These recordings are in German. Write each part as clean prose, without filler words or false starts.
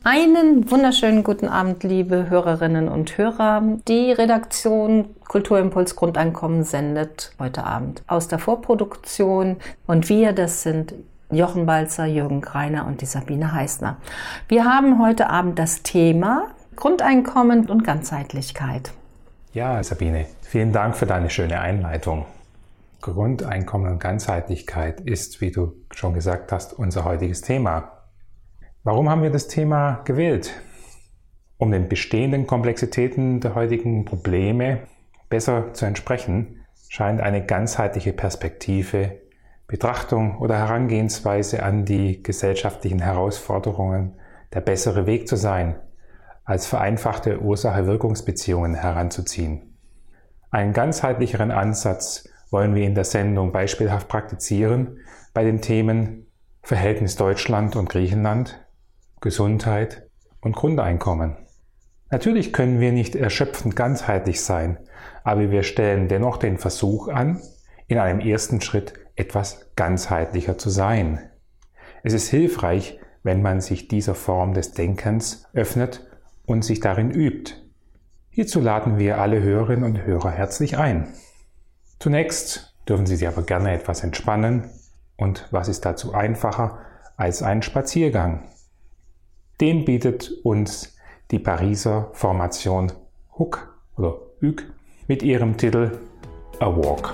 Einen wunderschönen guten Abend, liebe Hörerinnen und Hörer. Die Redaktion Kulturimpuls Grundeinkommen sendet heute Abend aus der Vorproduktion. Und wir, das sind Jochen Balzer, Jürgen Greiner und die Sabine Heißner. Wir haben heute Abend das Thema Grundeinkommen und Ganzheitlichkeit. Ja, Sabine, vielen Dank für deine schöne Einleitung. Grundeinkommen und Ganzheitlichkeit ist, wie du schon gesagt hast, unser heutiges Thema. Warum haben wir das Thema gewählt? Um den bestehenden Komplexitäten der heutigen Probleme besser zu entsprechen, scheint eine ganzheitliche Perspektive, Betrachtung oder Herangehensweise an die gesellschaftlichen Herausforderungen der bessere Weg zu sein, als vereinfachte Ursache-Wirkungsbeziehungen heranzuziehen. Einen ganzheitlicheren Ansatz wollen wir in der Sendung beispielhaft praktizieren bei den Themen Verhältnis Deutschland und Griechenland, Gesundheit und Grundeinkommen. Natürlich können wir nicht erschöpfend ganzheitlich sein, aber wir stellen dennoch den Versuch an, in einem ersten Schritt etwas ganzheitlicher zu sein. Es ist hilfreich, wenn man sich dieser Form des Denkens öffnet und sich darin übt. Hierzu laden wir alle Hörerinnen und Hörer herzlich ein. Zunächst dürfen Sie sich aber gerne etwas entspannen und was ist dazu einfacher als ein Spaziergang? Den bietet uns die Pariser Formation HUG oder HUG mit ihrem Titel A Walk.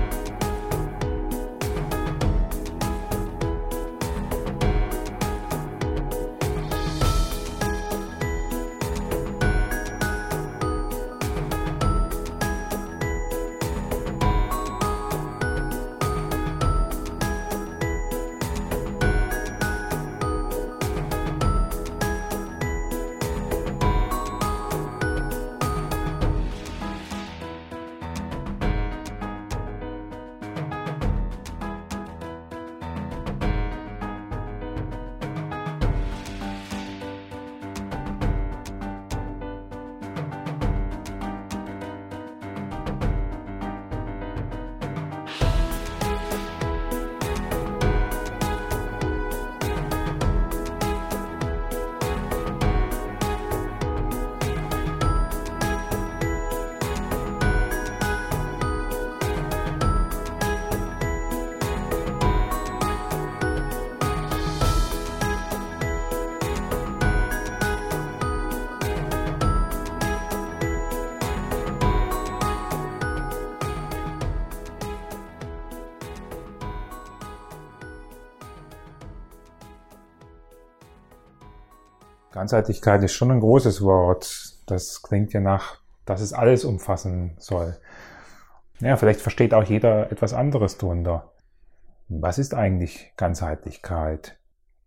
Ganzheitlichkeit ist schon ein großes Wort. Das klingt ja nach, dass es alles umfassen soll. Ja, vielleicht versteht auch jeder etwas anderes darunter. Was ist eigentlich Ganzheitlichkeit?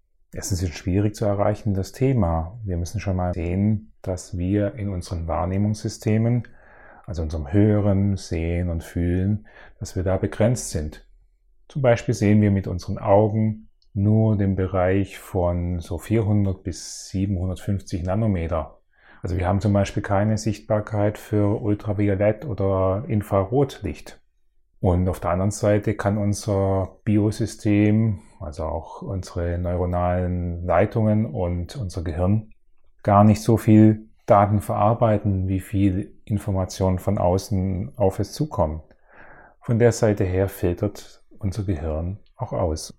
Es ist ein schwierig zu erreichendes Thema. Wir müssen schon mal sehen, dass wir in unseren Wahrnehmungssystemen, also unserem Hören, Sehen und Fühlen, dass wir da begrenzt sind. Zum Beispiel sehen wir mit unseren Augen nur den Bereich von so 400 bis 750 Nanometer. Also wir haben zum Beispiel keine Sichtbarkeit für Ultraviolett- oder Infrarotlicht. Und auf der anderen Seite kann unser Biosystem, also auch unsere neuronalen Leitungen und unser Gehirn, gar nicht so viel Daten verarbeiten, wie viel Information von außen auf es zukommt. Von der Seite her filtert unser Gehirn auch aus.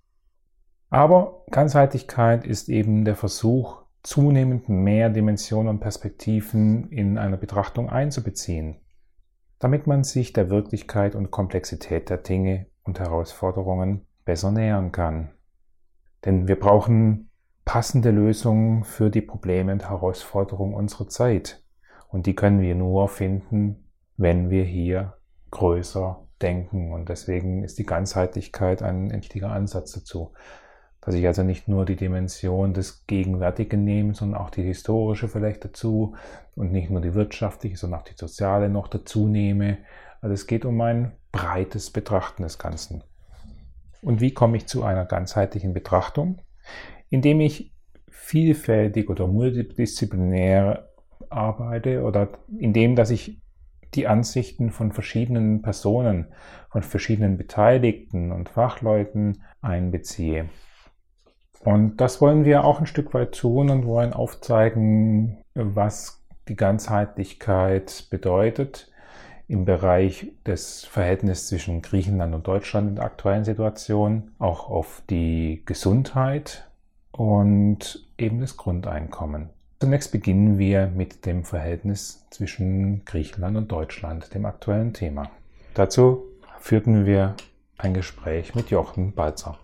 Aber Ganzheitlichkeit ist eben der Versuch, zunehmend mehr Dimensionen und Perspektiven in einer Betrachtung einzubeziehen, damit man sich der Wirklichkeit und Komplexität der Dinge und Herausforderungen besser nähern kann. Denn wir brauchen passende Lösungen für die Probleme und Herausforderungen unserer Zeit. Und die können wir nur finden, wenn wir hier größer denken. Und deswegen ist die Ganzheitlichkeit ein wichtiger Ansatz dazu. Dass ich also nicht nur die Dimension des Gegenwärtigen nehme, sondern auch die historische vielleicht dazu und nicht nur die wirtschaftliche, sondern auch die soziale noch dazu nehme. Also es geht um ein breites Betrachten des Ganzen. Und wie komme ich zu einer ganzheitlichen Betrachtung? Indem ich vielfältig oder multidisziplinär arbeite oder indem, dass ich die Ansichten von verschiedenen Personen, von verschiedenen Beteiligten und Fachleuten einbeziehe. Und das wollen wir auch ein Stück weit tun und wollen aufzeigen, was die Ganzheitlichkeit bedeutet im Bereich des Verhältnisses zwischen Griechenland und Deutschland in der aktuellen Situation, auch auf die Gesundheit und eben das Grundeinkommen. Zunächst beginnen wir mit dem Verhältnis zwischen Griechenland und Deutschland, dem aktuellen Thema. Dazu führten wir ein Gespräch mit Jochen Balzer.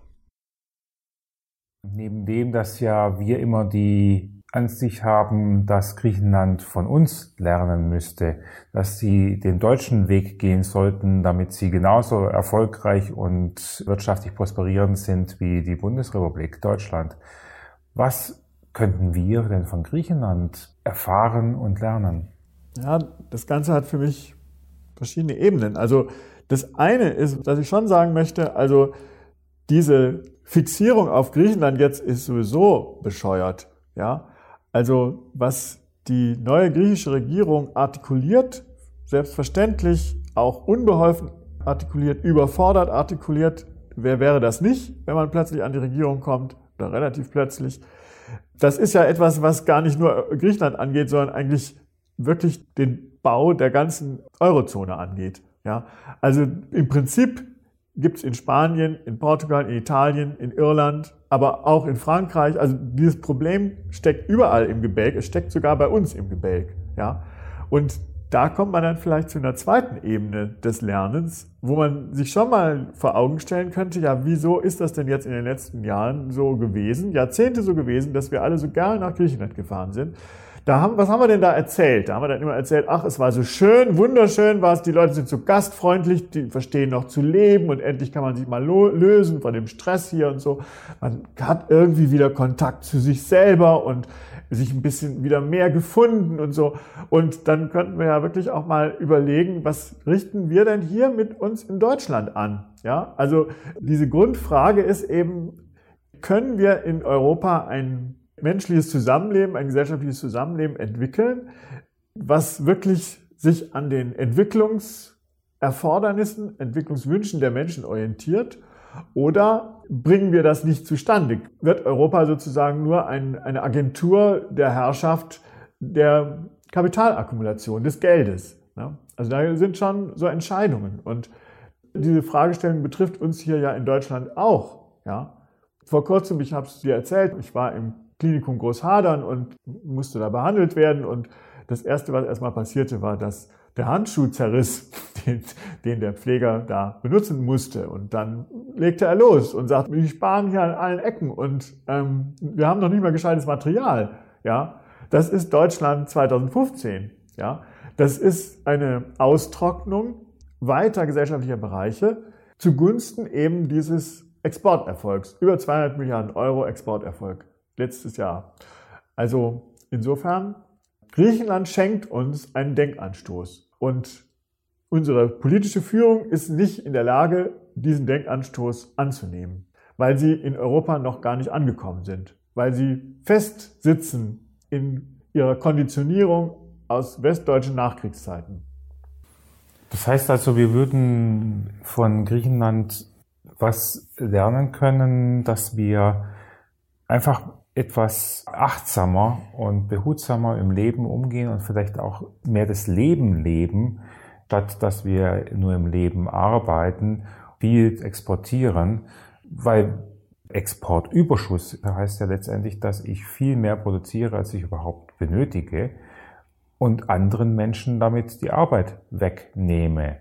Neben dem, dass ja wir immer die Ansicht haben, dass Griechenland von uns lernen müsste, dass sie den deutschen Weg gehen sollten, damit sie genauso erfolgreich und wirtschaftlich prosperierend sind wie die Bundesrepublik Deutschland. Was könnten wir denn von Griechenland erfahren und lernen? Ja, das Ganze hat für mich verschiedene Ebenen. Also das eine ist, dass ich schon sagen möchte, also diese Fixierung auf Griechenland jetzt ist sowieso bescheuert. Ja, also was die neue griechische Regierung artikuliert, selbstverständlich auch unbeholfen artikuliert, überfordert artikuliert, wer wäre das nicht, wenn man plötzlich an die Regierung kommt, oder relativ plötzlich. Das ist ja etwas, was gar nicht nur Griechenland angeht, sondern eigentlich wirklich den Bau der ganzen Eurozone angeht. Ja, also im Prinzip gibt es in Spanien, in Portugal, in Italien, in Irland, aber auch in Frankreich. Also dieses Problem steckt überall im Gebälk. Es steckt sogar bei uns im Gebälk. Ja, und da kommt man dann vielleicht zu einer zweiten Ebene des Lernens, wo man sich schon mal vor Augen stellen könnte, ja, wieso ist das denn jetzt in den letzten Jahren so gewesen, Jahrzehnte so gewesen, dass wir alle so gerne nach Griechenland gefahren sind? Was haben wir denn da erzählt? Da haben wir dann immer erzählt, ach, es war so schön, wunderschön war es, die Leute sind so gastfreundlich, die verstehen noch zu leben und endlich kann man sich mal lösen von dem Stress hier und so. Man hat irgendwie wieder Kontakt zu sich selber und sich ein bisschen wieder mehr gefunden und so. Und dann könnten wir ja wirklich auch mal überlegen, was richten wir denn hier mit uns in Deutschland an? Ja, also diese Grundfrage ist eben, können wir in Europa ein menschliches Zusammenleben, ein gesellschaftliches Zusammenleben entwickeln, was wirklich sich an den Entwicklungserfordernissen, Entwicklungswünschen der Menschen orientiert? Oder bringen wir das nicht zustande? Wird Europa sozusagen nur eine Agentur der Herrschaft der Kapitalakkumulation, des Geldes? Also da sind schon so Entscheidungen. Und diese Fragestellung betrifft uns hier ja in Deutschland auch. Ja? Vor kurzem, ich habe es dir erzählt, ich war im Klinikum Großhadern und musste da behandelt werden. Und das Erste, was erstmal passierte, war, dass der Handschuh zerriss, den der Pfleger da benutzen musste. Und dann legte er los und sagte, wir sparen hier an allen Ecken und wir haben noch nicht mal gescheites Material. Ja, das ist Deutschland 2015. Ja, das ist eine Austrocknung weiter gesellschaftlicher Bereiche zugunsten eben dieses Exporterfolgs. Über 200 Milliarden Euro Exporterfolg letztes Jahr. Also insofern, Griechenland schenkt uns einen Denkanstoß. Und unsere politische Führung ist nicht in der Lage, diesen Denkanstoß anzunehmen, weil sie in Europa noch gar nicht angekommen sind, weil sie fest sitzen in ihrer Konditionierung aus westdeutschen Nachkriegszeiten. Das heißt also, wir würden von Griechenland was lernen können, dass wir einfach etwas achtsamer und behutsamer im Leben umgehen und vielleicht auch mehr das Leben leben, statt dass wir nur im Leben arbeiten, viel exportieren, weil Exportüberschuss heißt ja letztendlich, dass ich viel mehr produziere, als ich überhaupt benötige und anderen Menschen damit die Arbeit wegnehme.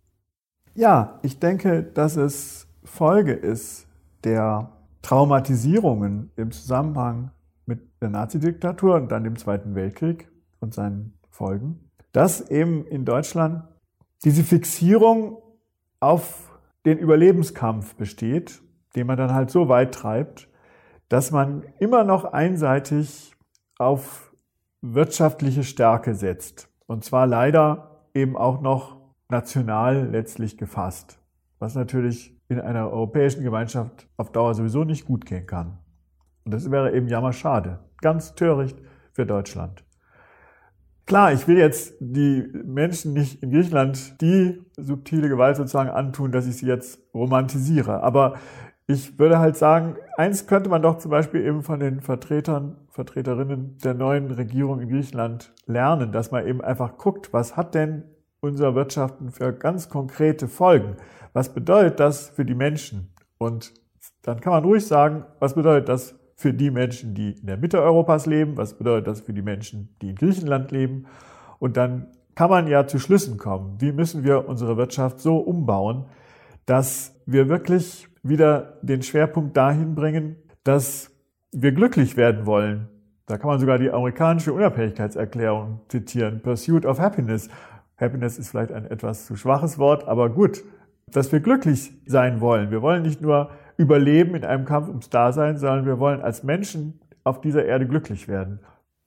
Ja, ich denke, dass es Folge ist der Traumatisierungen im Zusammenhang mit der Nazidiktatur und dann dem Zweiten Weltkrieg und seinen Folgen, dass eben in Deutschland diese Fixierung auf den Überlebenskampf besteht, den man dann halt so weit treibt, dass man immer noch einseitig auf wirtschaftliche Stärke setzt. Und zwar leider eben auch noch national letztlich gefasst, was natürlich in einer europäischen Gemeinschaft auf Dauer sowieso nicht gut gehen kann. Und das wäre eben jammerschade. Ganz töricht für Deutschland. Klar, ich will jetzt die Menschen nicht in Griechenland die subtile Gewalt sozusagen antun, dass ich sie jetzt romantisiere. Aber Ich würde halt sagen, eins könnte man doch zum Beispiel eben von den Vertreterinnen der neuen Regierung in Griechenland lernen, dass man eben einfach guckt, was hat denn unser Wirtschaften für ganz konkrete Folgen? Was bedeutet das für die Menschen? Und dann kann man ruhig sagen, was bedeutet das für die Menschen, die in der Mitte Europas leben? Was bedeutet das für die Menschen, die in Griechenland leben? Und dann kann man ja zu Schlüssen kommen. Wie müssen wir unsere Wirtschaft so umbauen, dass wir wirklich wieder den Schwerpunkt dahin bringen, dass wir glücklich werden wollen. Da kann man sogar die amerikanische Unabhängigkeitserklärung zitieren. Pursuit of Happiness. Happiness ist vielleicht ein etwas zu schwaches Wort, aber gut, dass wir glücklich sein wollen. Wir wollen nicht nur überleben in einem Kampf ums Dasein, sondern wir wollen als Menschen auf dieser Erde glücklich werden.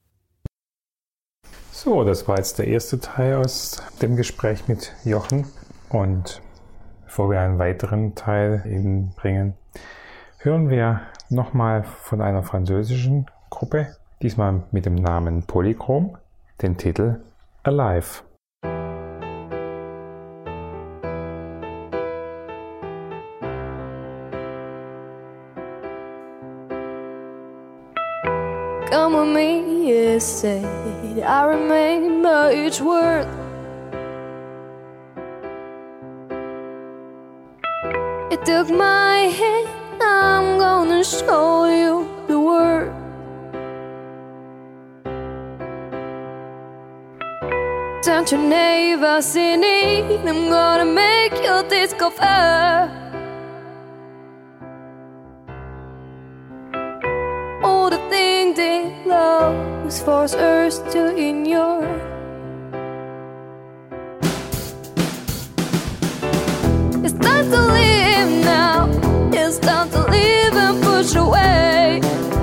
So, das war jetzt der erste Teil aus dem Gespräch mit Jochen. Und bevor wir einen weiteren Teil eben bringen, hören wir nochmal von einer französischen Gruppe, diesmal mit dem Namen Polychrom, den Titel Alive. Come with me, it said, I remember each word. It took my hand, I'm gonna show you the word. Turn to neighbors in need, I'm gonna make you discover all the things that love force us to ignore. It's time to live now, it's time to live and push away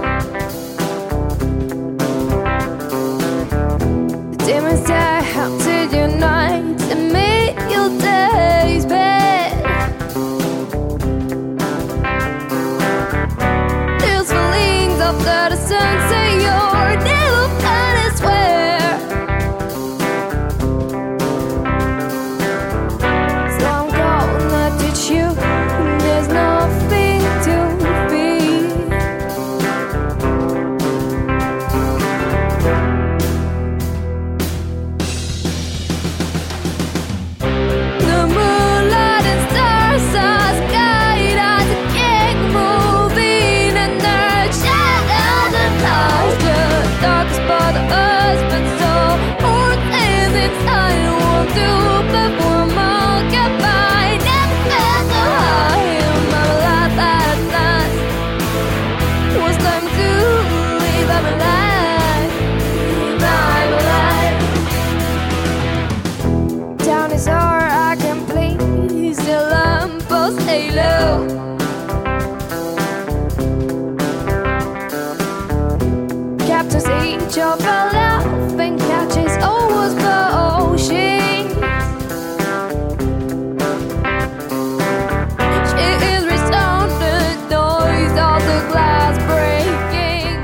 the demons that haunted your nights and made your days bad. These feelings after the sunset, you're never gonna swear. So I'm gonna teach you there's nothing to fear. The moonlight and stars us guide us, keep moving and our shadows and lies. The darkest part of us, but so all things inside won't do, but we're all goodbye. Never felt so high in my life at last. It was time to live my life, live my life. Down is all I can please, the lamppost stay low. Captures each of our love and catches always the ocean. She is resounding noise of the glass breaking.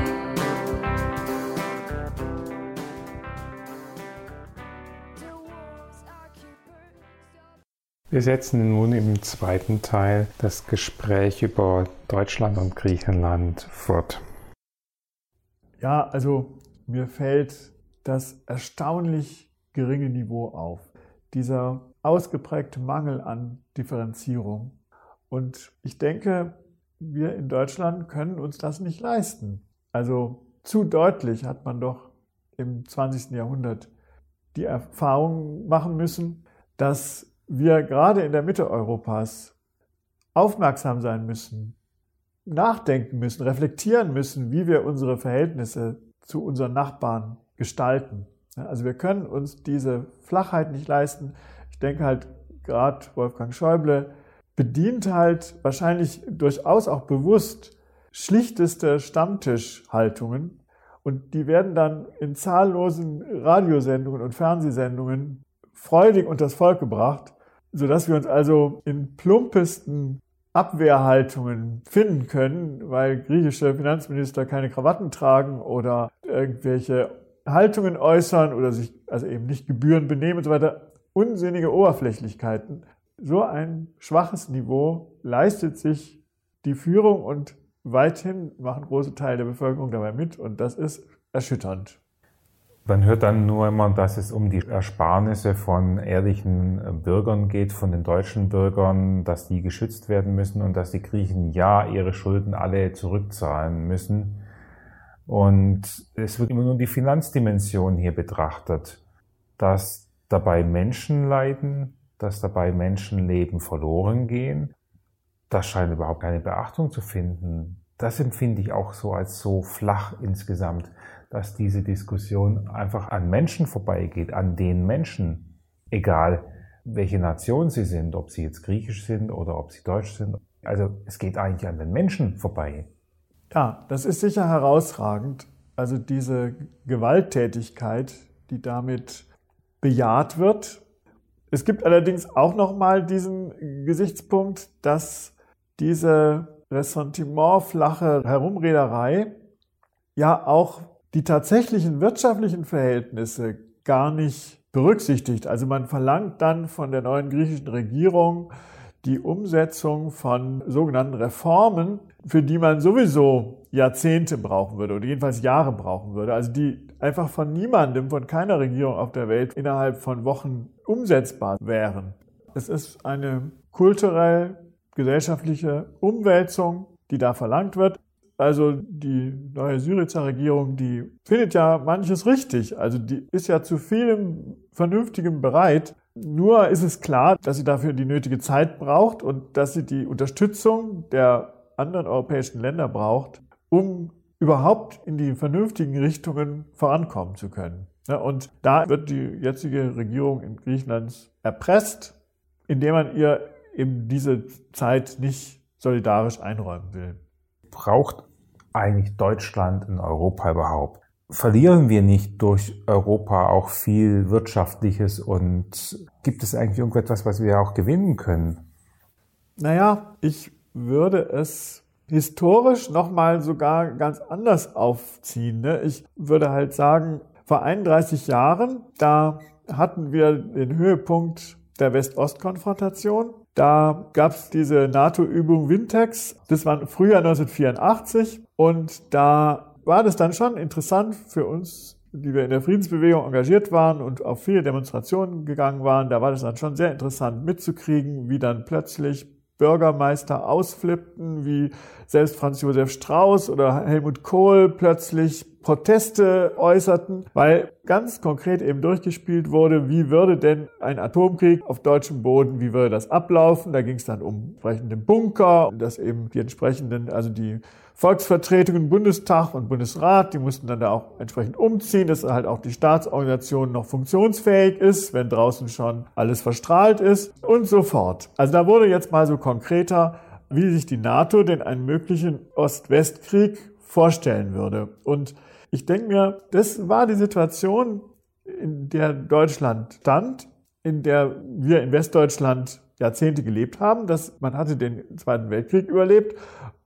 The walls are keepers. Wir setzen nun im zweiten Teil das Gespräch über Deutschland und Griechenland fort. Ja, also mir fällt das erstaunlich geringe Niveau auf. Dieser ausgeprägte Mangel an Differenzierung. Und ich denke, wir in Deutschland können uns das nicht leisten. Also zu deutlich hat man doch im 20. Jahrhundert die Erfahrung machen müssen, dass wir gerade in der Mitte Europas aufmerksam sein müssen, nachdenken müssen, reflektieren müssen, wie wir unsere Verhältnisse zu unseren Nachbarn gestalten. Also wir können uns diese Flachheit nicht leisten. Ich denke halt, gerade Wolfgang Schäuble bedient halt wahrscheinlich durchaus auch bewusst schlichteste Stammtischhaltungen und die werden dann in zahllosen Radiosendungen und Fernsehsendungen freudig unters Volk gebracht, sodass wir uns also in plumpesten Abwehrhaltungen finden können, weil griechische Finanzminister keine Krawatten tragen oder irgendwelche Haltungen äußern oder sich also eben nicht gebührend benehmen und so weiter. Unsinnige Oberflächlichkeiten. So ein schwaches Niveau leistet sich die Führung und weithin machen große Teile der Bevölkerung dabei mit und das ist erschütternd. Man hört dann nur immer, dass es um die Ersparnisse von ehrlichen Bürgern geht, von den deutschen Bürgern, dass die geschützt werden müssen und dass die Griechen ja ihre Schulden alle zurückzahlen müssen. Und es wird immer nur die Finanzdimension hier betrachtet, dass dabei Menschen leiden, dass dabei Menschenleben verloren gehen. Das scheint überhaupt keine Beachtung zu finden. Das empfinde ich auch so als so flach insgesamt, dass diese Diskussion einfach an Menschen vorbeigeht, an den Menschen, egal welche Nation sie sind, ob sie jetzt griechisch sind oder ob sie deutsch sind. Also es geht eigentlich an den Menschen vorbei. Ja, das ist sicher herausragend. Also diese Gewalttätigkeit, die damit bejaht wird. Es gibt allerdings auch nochmal diesen Gesichtspunkt, dass diese ressentimentflache Herumrederei ja auch die tatsächlichen wirtschaftlichen Verhältnisse gar nicht berücksichtigt. Also man verlangt dann von der neuen griechischen Regierung die Umsetzung von sogenannten Reformen, für die man sowieso Jahrzehnte brauchen würde oder jedenfalls Jahre brauchen würde. Also die einfach von niemandem, von keiner Regierung auf der Welt innerhalb von Wochen umsetzbar wären. Es ist eine kulturell-gesellschaftliche Umwälzung, die da verlangt wird. Also die neue Syriza Regierung, die findet ja manches richtig. Also die ist ja zu vielem Vernünftigem bereit. Nur ist es klar, dass sie dafür die nötige Zeit braucht und dass sie die Unterstützung der anderen europäischen Länder braucht, um überhaupt in die vernünftigen Richtungen vorankommen zu können. Ja, und da wird die jetzige Regierung in Griechenland erpresst, indem man ihr eben diese Zeit nicht solidarisch einräumen will. Braucht eigentlich Deutschland in Europa überhaupt? Verlieren wir nicht durch Europa auch viel Wirtschaftliches und gibt es eigentlich irgendetwas, was wir auch gewinnen können? Naja, ich würde es historisch nochmal sogar ganz anders aufziehen. Ich würde halt sagen, vor 31 Jahren, da hatten wir den Höhepunkt der West-Ost-Konfrontation. Da gab es diese NATO-Übung Wintex, das war Frühjahr 1984 und da war das dann schon interessant für uns, die wir in der Friedensbewegung engagiert waren und auf viele Demonstrationen gegangen waren. Da war das dann schon sehr interessant mitzukriegen, wie dann plötzlich Bürgermeister ausflippten, wie selbst Franz Josef Strauß oder Helmut Kohl plötzlich Proteste äußerten, weil ganz konkret eben durchgespielt wurde, wie würde denn ein Atomkrieg auf deutschem Boden, wie würde das ablaufen? Da ging es dann um entsprechende Bunker, dass eben die entsprechenden, also die Volksvertretungen, Bundestag und Bundesrat, die mussten dann da auch entsprechend umziehen, dass halt auch die Staatsorganisation noch funktionsfähig ist, wenn draußen schon alles verstrahlt ist und so fort. Also da wurde jetzt mal so konkreter, wie sich die NATO denn einen möglichen Ost-West-Krieg vorstellen würde. Und ich denke mir, das war die Situation, in der Deutschland stand, in der wir in Westdeutschland Jahrzehnte gelebt haben. Man hatte den Zweiten Weltkrieg überlebt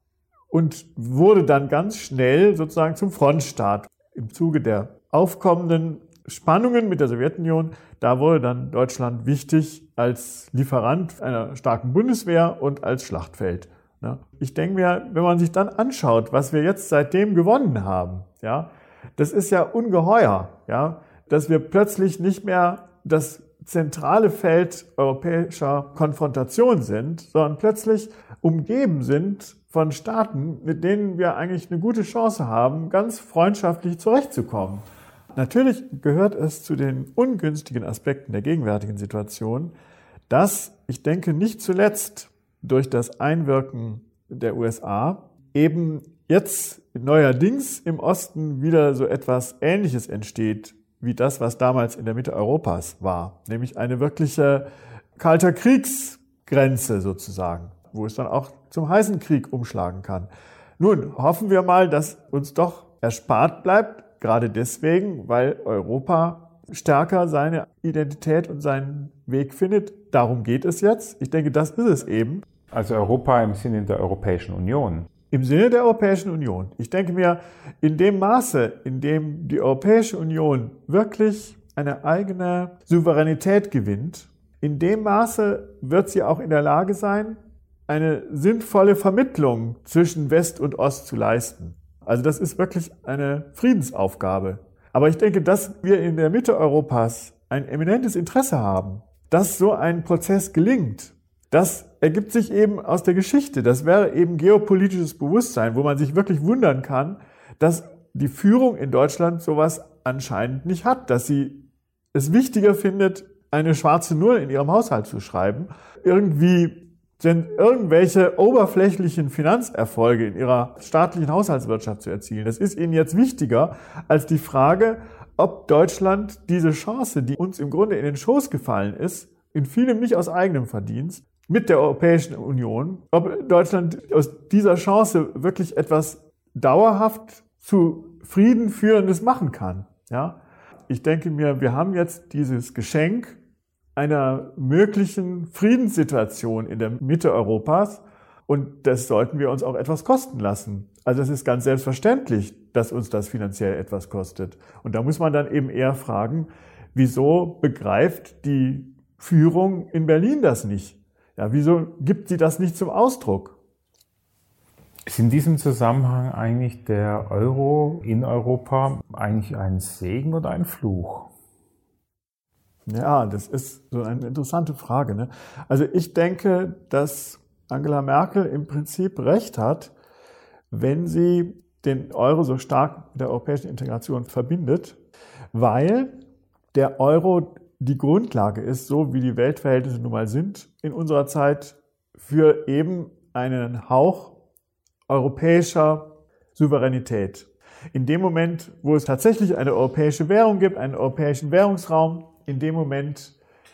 und wurde dann ganz schnell sozusagen zum Frontstaat. Im Zuge der aufkommenden Spannungen mit der Sowjetunion, da wurde dann Deutschland wichtig als Lieferant einer starken Bundeswehr und als Schlachtfeld. Ich denke mir, wenn man sich dann anschaut, was wir jetzt seitdem gewonnen haben, ja, das ist ja ungeheuer, ja, dass wir plötzlich nicht mehr das zentrale Feld europäischer Konfrontation sind, sondern plötzlich umgeben sind von Staaten, mit denen wir eigentlich eine gute Chance haben, ganz freundschaftlich zurechtzukommen. Natürlich gehört es zu den ungünstigen Aspekten der gegenwärtigen Situation, dass, ich denke, nicht zuletzt durch das Einwirken der USA eben jetzt neuerdings im Osten wieder so etwas Ähnliches entsteht, wie das, was damals in der Mitte Europas war, nämlich eine wirkliche kalter Kriegsgrenze sozusagen, wo es dann auch zum heißen Krieg umschlagen kann. Nun hoffen wir mal, dass uns doch erspart bleibt, gerade deswegen, weil Europa stärker seine Identität und seinen Weg findet. Darum geht es jetzt. Ich denke, das ist es eben. Also Europa im Sinne der Europäischen Union. Im Sinne der Europäischen Union. Ich denke mir, in dem Maße, in dem die Europäische Union wirklich eine eigene Souveränität gewinnt, in dem Maße wird sie auch in der Lage sein, eine sinnvolle Vermittlung zwischen West und Ost zu leisten. Also das ist wirklich eine Friedensaufgabe. Aber ich denke, dass wir in der Mitte Europas ein eminentes Interesse haben, dass so ein Prozess gelingt. Das ergibt sich eben aus der Geschichte. Das wäre eben geopolitisches Bewusstsein, wo man sich wirklich wundern kann, dass die Führung in Deutschland sowas anscheinend nicht hat, dass sie es wichtiger findet, eine schwarze Null in ihrem Haushalt zu schreiben, irgendwie irgendwelche oberflächlichen Finanzerfolge in ihrer staatlichen Haushaltswirtschaft zu erzielen. Das ist ihnen jetzt wichtiger als die Frage, ob Deutschland diese Chance, die uns im Grunde in den Schoß gefallen ist, in vielem nicht aus eigenem Verdienst, mit der Europäischen Union, ob Deutschland aus dieser Chance wirklich etwas dauerhaft zu Frieden führendes machen kann. Ja? Ich denke mir, wir haben jetzt dieses Geschenk einer möglichen Friedenssituation in der Mitte Europas und das sollten wir uns auch etwas kosten lassen. Also es ist ganz selbstverständlich, dass uns das finanziell etwas kostet. Und da muss man dann eben eher fragen, wieso begreift die Führung in Berlin das nicht? Ja, wieso gibt sie das nicht zum Ausdruck? Ist in diesem Zusammenhang eigentlich der Euro in Europa eigentlich ein Segen oder ein Fluch? Ja, das ist so eine interessante Frage, ne? Also ich denke, dass Angela Merkel im Prinzip recht hat, wenn sie den Euro so stark mit der europäischen Integration verbindet, weil der Euro die Grundlage ist, so wie die Weltverhältnisse nun mal sind in unserer Zeit, für eben einen Hauch europäischer Souveränität. In dem Moment, wo es tatsächlich eine europäische Währung gibt, einen europäischen Währungsraum, in dem Moment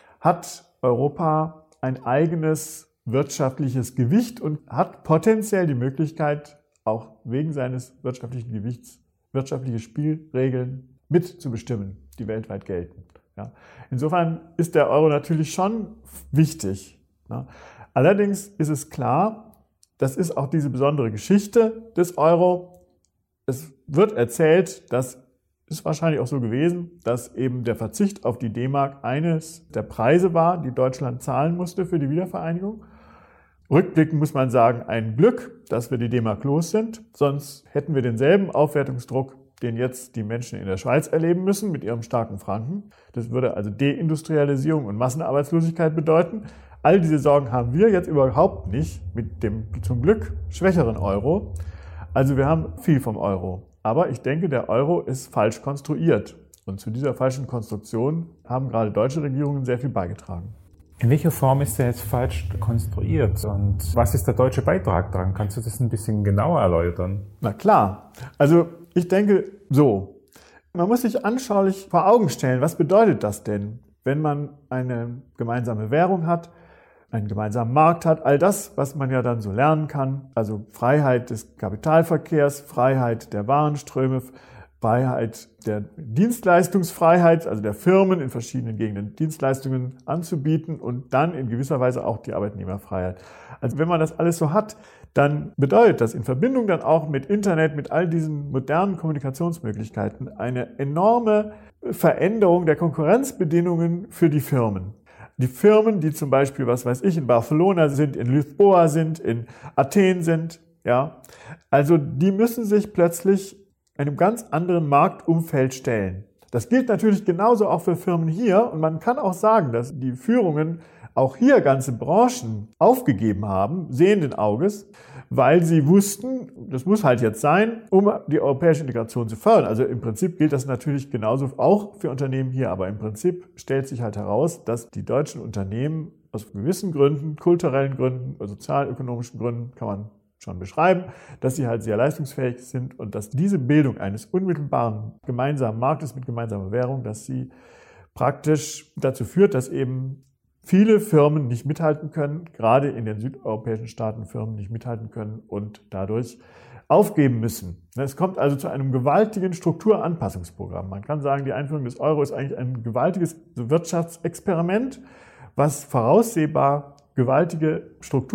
hat Europa ein eigenes wirtschaftliches Gewicht und hat potenziell die Möglichkeit, auch wegen seines wirtschaftlichen Gewichts, wirtschaftliche Spielregeln mitzubestimmen, die weltweit gelten. Ja. Insofern ist der Euro natürlich schon wichtig. Ja. Allerdings ist es klar, das ist auch diese besondere Geschichte des Euro. Es wird erzählt, das ist wahrscheinlich auch so gewesen, dass eben der Verzicht auf die D-Mark eines der Preise war, die Deutschland zahlen musste für die Wiedervereinigung. Rückblickend muss man sagen, ein Glück, dass wir die D-Mark los sind, sonst hätten wir denselben Aufwertungsdruck, den jetzt die Menschen in der Schweiz erleben müssen mit ihrem starken Franken. Das würde also Deindustrialisierung und Massenarbeitslosigkeit bedeuten. All diese Sorgen haben wir jetzt überhaupt nicht mit dem zum Glück schwächeren Euro. Also wir haben viel vom Euro. Aber ich denke, der Euro ist falsch konstruiert. Und zu dieser falschen Konstruktion haben gerade deutsche Regierungen sehr viel beigetragen. In welcher Form ist der jetzt falsch konstruiert und was ist der deutsche Beitrag daran? Kannst du das ein bisschen genauer erläutern? Na klar. Also ich denke so, man muss sich anschaulich vor Augen stellen, was bedeutet das denn, wenn man eine gemeinsame Währung hat, einen gemeinsamen Markt hat, all das, was man ja dann so lernen kann, also Freiheit des Kapitalverkehrs, Freiheit der Warenströme, Freiheit der Dienstleistungsfreiheit, also der Firmen in verschiedenen Gegenden Dienstleistungen anzubieten und dann in gewisser Weise auch die Arbeitnehmerfreiheit. Also wenn man das alles so hat, dann bedeutet das in Verbindung dann auch mit Internet, mit all diesen modernen Kommunikationsmöglichkeiten eine enorme Veränderung der Konkurrenzbedingungen für die Firmen. Die Firmen, die zum Beispiel, was weiß ich, in Barcelona sind, in Lisboa sind, in Athen sind, ja, also die müssen sich plötzlich einem ganz anderen Marktumfeld stellen. Das gilt natürlich genauso auch für Firmen hier und man kann auch sagen, dass die Führungen auch hier ganze Branchen aufgegeben haben, sehenden Auges, weil sie wussten, das muss halt jetzt sein, um die europäische Integration zu fördern. Also im Prinzip gilt das natürlich genauso auch für Unternehmen hier, aber im Prinzip stellt sich halt heraus, dass die deutschen Unternehmen aus gewissen Gründen, kulturellen Gründen, sozialökonomischen Gründen, kann man schon beschreiben, dass sie halt sehr leistungsfähig sind und dass diese Bildung eines unmittelbaren gemeinsamen Marktes mit gemeinsamer Währung, dass sie praktisch dazu führt, dass eben viele Firmen nicht mithalten können, gerade in den südeuropäischen Staaten Firmen nicht mithalten können und dadurch aufgeben müssen. Es kommt also zu einem gewaltigen Strukturanpassungsprogramm. Man kann sagen, die Einführung des Euro ist eigentlich ein gewaltiges Wirtschaftsexperiment, was voraussehbar gewaltige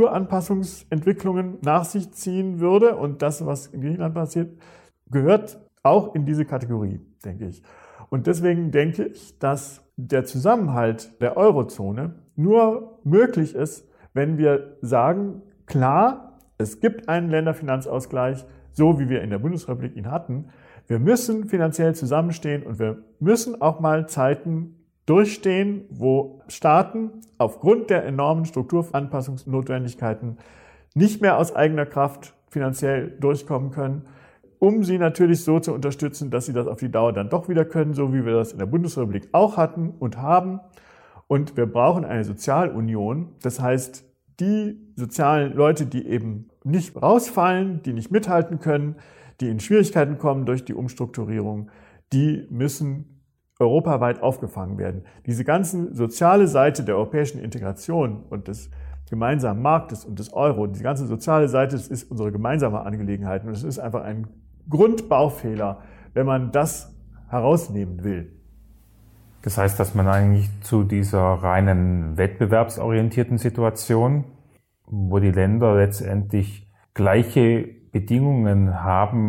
Strukturanpassungsentwicklungen nach sich ziehen würde. Und das, was in Griechenland passiert, gehört auch in diese Kategorie, denke ich. Und deswegen denke ich, dass der Zusammenhalt der Eurozone nur möglich ist, wenn wir sagen klar, es gibt einen Länderfinanzausgleich, so wie wir in der Bundesrepublik ihn hatten. Wir müssen finanziell zusammenstehen und wir müssen auch mal Zeiten durchstehen, wo Staaten aufgrund der enormen Strukturanpassungsnotwendigkeiten nicht mehr aus eigener Kraft finanziell durchkommen können, um sie natürlich so zu unterstützen, dass sie das auf die Dauer dann doch wieder können, so wie wir das in der Bundesrepublik auch hatten und haben. Und wir brauchen eine Sozialunion. Das heißt, die sozialen Leute, die eben nicht rausfallen, die nicht mithalten können, die in Schwierigkeiten kommen durch die Umstrukturierung, die müssen europaweit aufgefangen werden. Diese ganze soziale Seite der europäischen Integration und des gemeinsamen Marktes und des Euro, die ganze soziale Seite, das ist unsere gemeinsame Angelegenheit. Und es ist einfach ein Grundbaufehler, wenn man das herausnehmen will. Das heißt, dass man eigentlich zu dieser reinen wettbewerbsorientierten Situation, wo die Länder letztendlich gleiche Bedingungen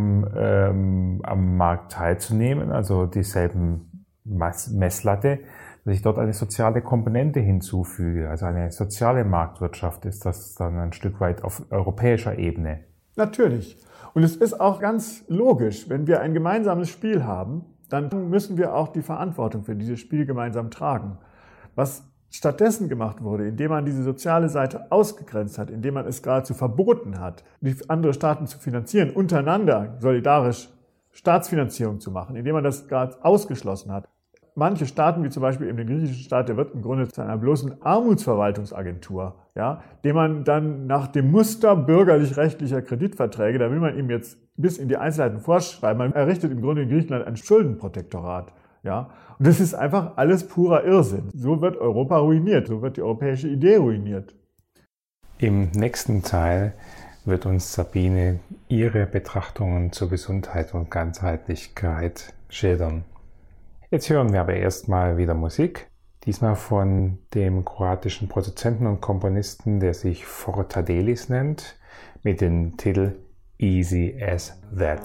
haben, am Markt teilzunehmen, also dieselben Messlatte, dass ich dort eine soziale Komponente hinzufüge, also eine soziale Marktwirtschaft, ist das dann ein Stück weit auf europäischer Ebene. Natürlich. Und es ist auch ganz logisch, wenn wir ein gemeinsames Spiel haben, dann müssen wir auch die Verantwortung für dieses Spiel gemeinsam tragen. Was stattdessen gemacht wurde, indem man diese soziale Seite ausgegrenzt hat, indem man es geradezu verboten hat, die andere Staaten zu finanzieren, untereinander solidarisch Staatsfinanzierung zu machen, indem man das gerade ausgeschlossen hat. Manche Staaten, wie zum Beispiel eben den griechischen Staat, der wird im Grunde zu einer bloßen Armutsverwaltungsagentur, ja, dem man dann nach dem Muster bürgerlich-rechtlicher Kreditverträge, da will man ihm jetzt bis in die Einzelheiten vorschreiben, man errichtet im Grunde in Griechenland ein Schuldenprotektorat, ja. Und das ist einfach alles purer Irrsinn. So wird Europa ruiniert, so wird die europäische Idee ruiniert. Im nächsten Teil wird uns Sabine ihre Betrachtungen zur Gesundheit und Ganzheitlichkeit schildern. Jetzt hören wir aber erstmal wieder Musik, diesmal von dem kroatischen Produzenten und Komponisten, der sich Fortadelis nennt, mit dem Titel Easy as That.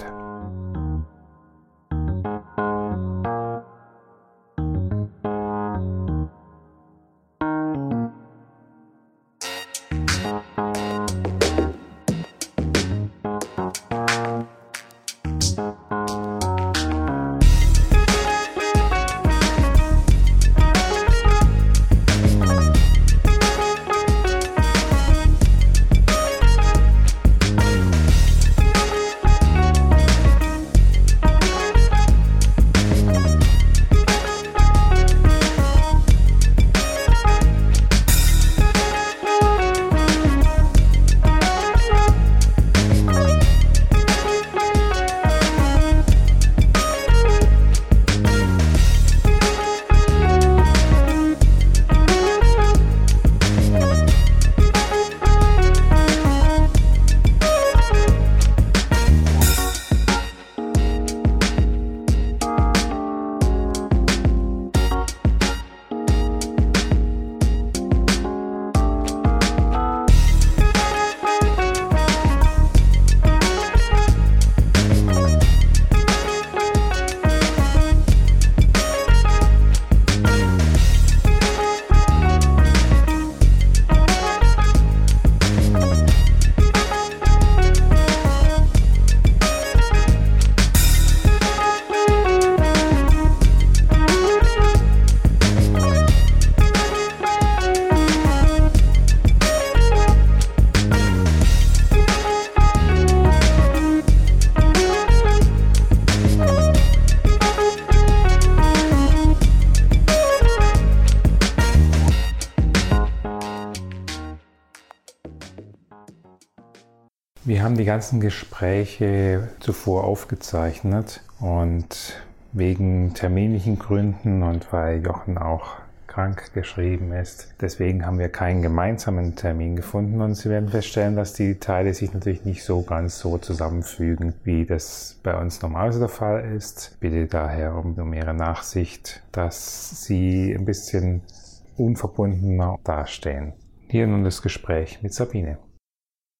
Wir haben die ganzen Gespräche zuvor aufgezeichnet und wegen terminlichen Gründen und weil Jochen auch krank geschrieben ist, deswegen haben wir keinen gemeinsamen Termin gefunden und Sie werden feststellen, dass die Teile sich natürlich nicht so ganz so zusammenfügen, wie das bei uns normalerweise der Fall ist. Bitte daher um mehr Nachsicht, dass Sie ein bisschen unverbundener dastehen. Hier nun das Gespräch mit Sabine.